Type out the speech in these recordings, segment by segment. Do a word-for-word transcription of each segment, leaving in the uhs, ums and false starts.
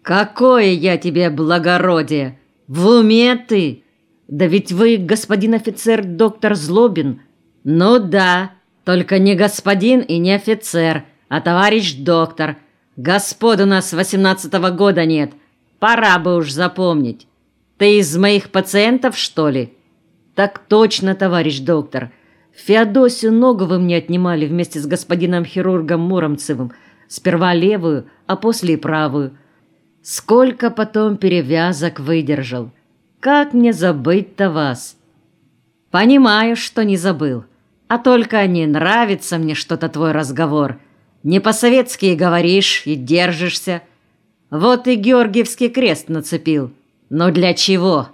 «Какое я тебе благородие! В уме ты? Да ведь вы, господин офицер, доктор Злобин». «Ну да, только не господин и не офицер, а товарищ доктор. Господ у нас восемнадцатого года нет. Пора бы уж запомнить. Ты из моих пациентов, что ли?» «Так точно, товарищ доктор. Феодосию ногу вы мне отнимали вместе с господином хирургом Муромцевым. Сперва левую, а после и правую. Сколько потом перевязок выдержал. Как мне забыть-то вас?» «Понимаю, что не забыл. А только не нравится мне что-то твой разговор. Не по-советски говоришь и держишься. Вот и Георгиевский крест нацепил. Но для чего?»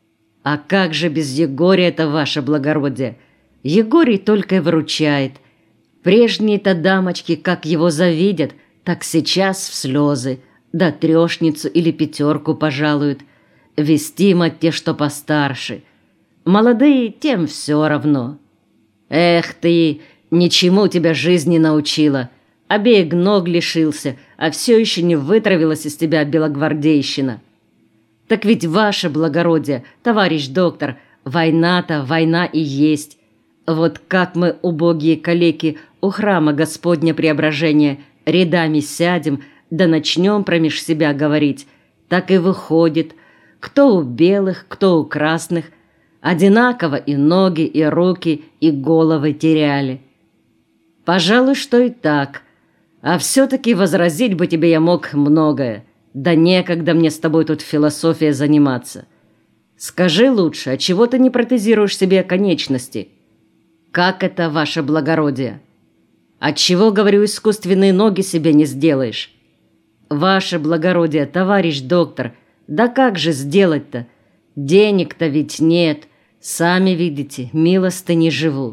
«А как же без Егория-то, ваше благородие? Егорий только и выручает. Прежние-то дамочки, как его завидят, так сейчас в слезы, да трешницу или пятерку пожалуют. Вестимо те, что постарше. Молодые тем все равно. Эх ты, ничему тебя жизнь не научила. Обеих ног лишился, а все еще не вытравилась из тебя белогвардейщина. Так ведь ваше благородие, товарищ доктор, война-то война и есть. Вот как мы, убогие калеки, у храма Господня Преображения рядами сядем, да начнем промеж себя говорить, так и выходит, кто у белых, кто у красных, одинаково и ноги, и руки, и головы теряли. Пожалуй, что и так. А все-таки возразить бы тебе я мог многое. Да некогда мне с тобой тут философией заниматься. Скажи лучше, а чего ты не протезируешь себе конечности? Как это, ваше благородие? Отчего, говорю, искусственные ноги себе не сделаешь? Ваше благородие, товарищ доктор, да как же сделать-то? Денег-то ведь нет. Сами видите, милостыни живу.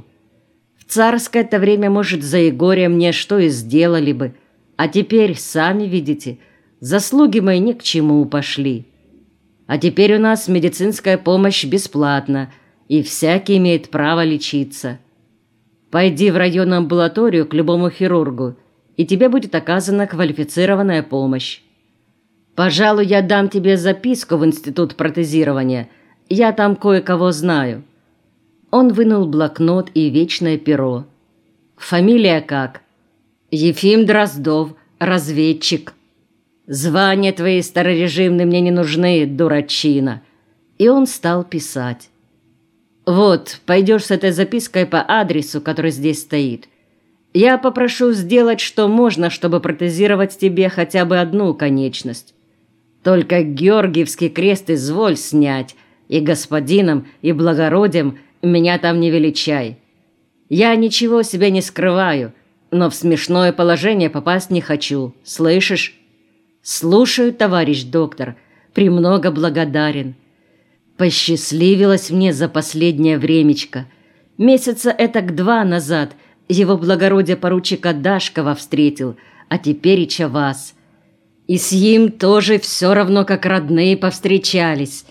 В царское-то время, может, за Егория мне что и сделали бы. А теперь, сами видите, заслуги мои ни к чему пошли. А теперь у нас медицинская помощь бесплатна, и всякий имеет право лечиться. Пойди в районную амбулаторию к любому хирургу, и тебе будет оказана квалифицированная помощь. Пожалуй, я дам тебе записку в институт протезирования. Я там кое-кого знаю». Он вынул блокнот и вечное перо. «Фамилия как?» «Ефим Дроздов, разведчик». «Звания твои старорежимные мне не нужны, дурачина». И он стал писать. «Вот, пойдешь с этой запиской по адресу, который здесь стоит. Я попрошу сделать, что можно, чтобы протезировать тебе хотя бы одну конечность. Только Георгиевский крест изволь снять, и господином, и благородием меня там не величай. Я ничего себе не скрываю, но в смешное положение попасть не хочу, слышишь?» «Слушаю, товарищ доктор, премного благодарен. Посчастливилось мне за последнее времечко. Месяца этак два назад его благородие поручика Дашкова встретил, а теперича вас. И с ним тоже все равно, как родные повстречались».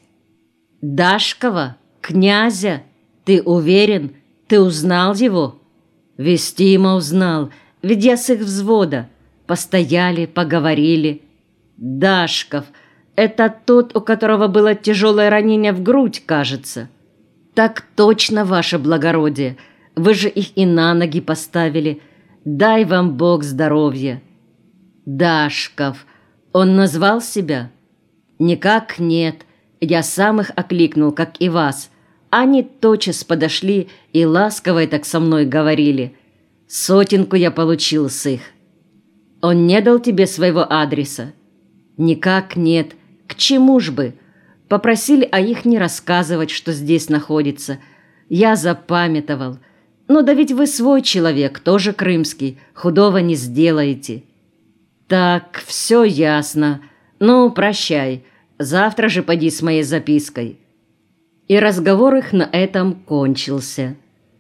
«Дашкова? Князя? Ты уверен? Ты узнал его?» «Вестимо узнал, ведь я с их взвода. Постояли, поговорили». «Дашков, это тот, у которого было тяжелое ранение в грудь, кажется?» «Так точно, ваше благородие. Вы же их и на ноги поставили. Дай вам Бог здоровья». «Дашков. Он назвал себя?» «Никак нет. Я сам их окликнул, как и вас. Они тотчас подошли и ласково так со мной говорили. Сотенку я получил с их». «Он не дал тебе своего адреса?» «Никак нет. К чему ж бы? Попросили о их не рассказывать, что здесь находится. Я запамятовал. Ну да ведь вы свой человек, тоже крымский. Худого не сделаете». «Так, все ясно. Ну, прощай. Завтра же поди с моей запиской». И разговор их на этом кончился.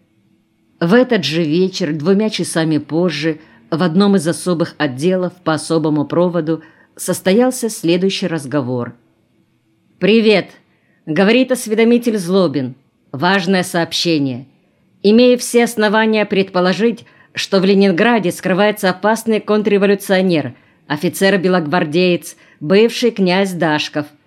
В этот же вечер, двумя часами позже, в одном из особых отделов по особому проводу состоялся следующий разговор. «Привет!» — говорит осведомитель Злобин. «Важное сообщение. Имею все основания предположить, что в Ленинграде скрывается опасный контрреволюционер, офицер-белогвардеец, бывший князь Дашков.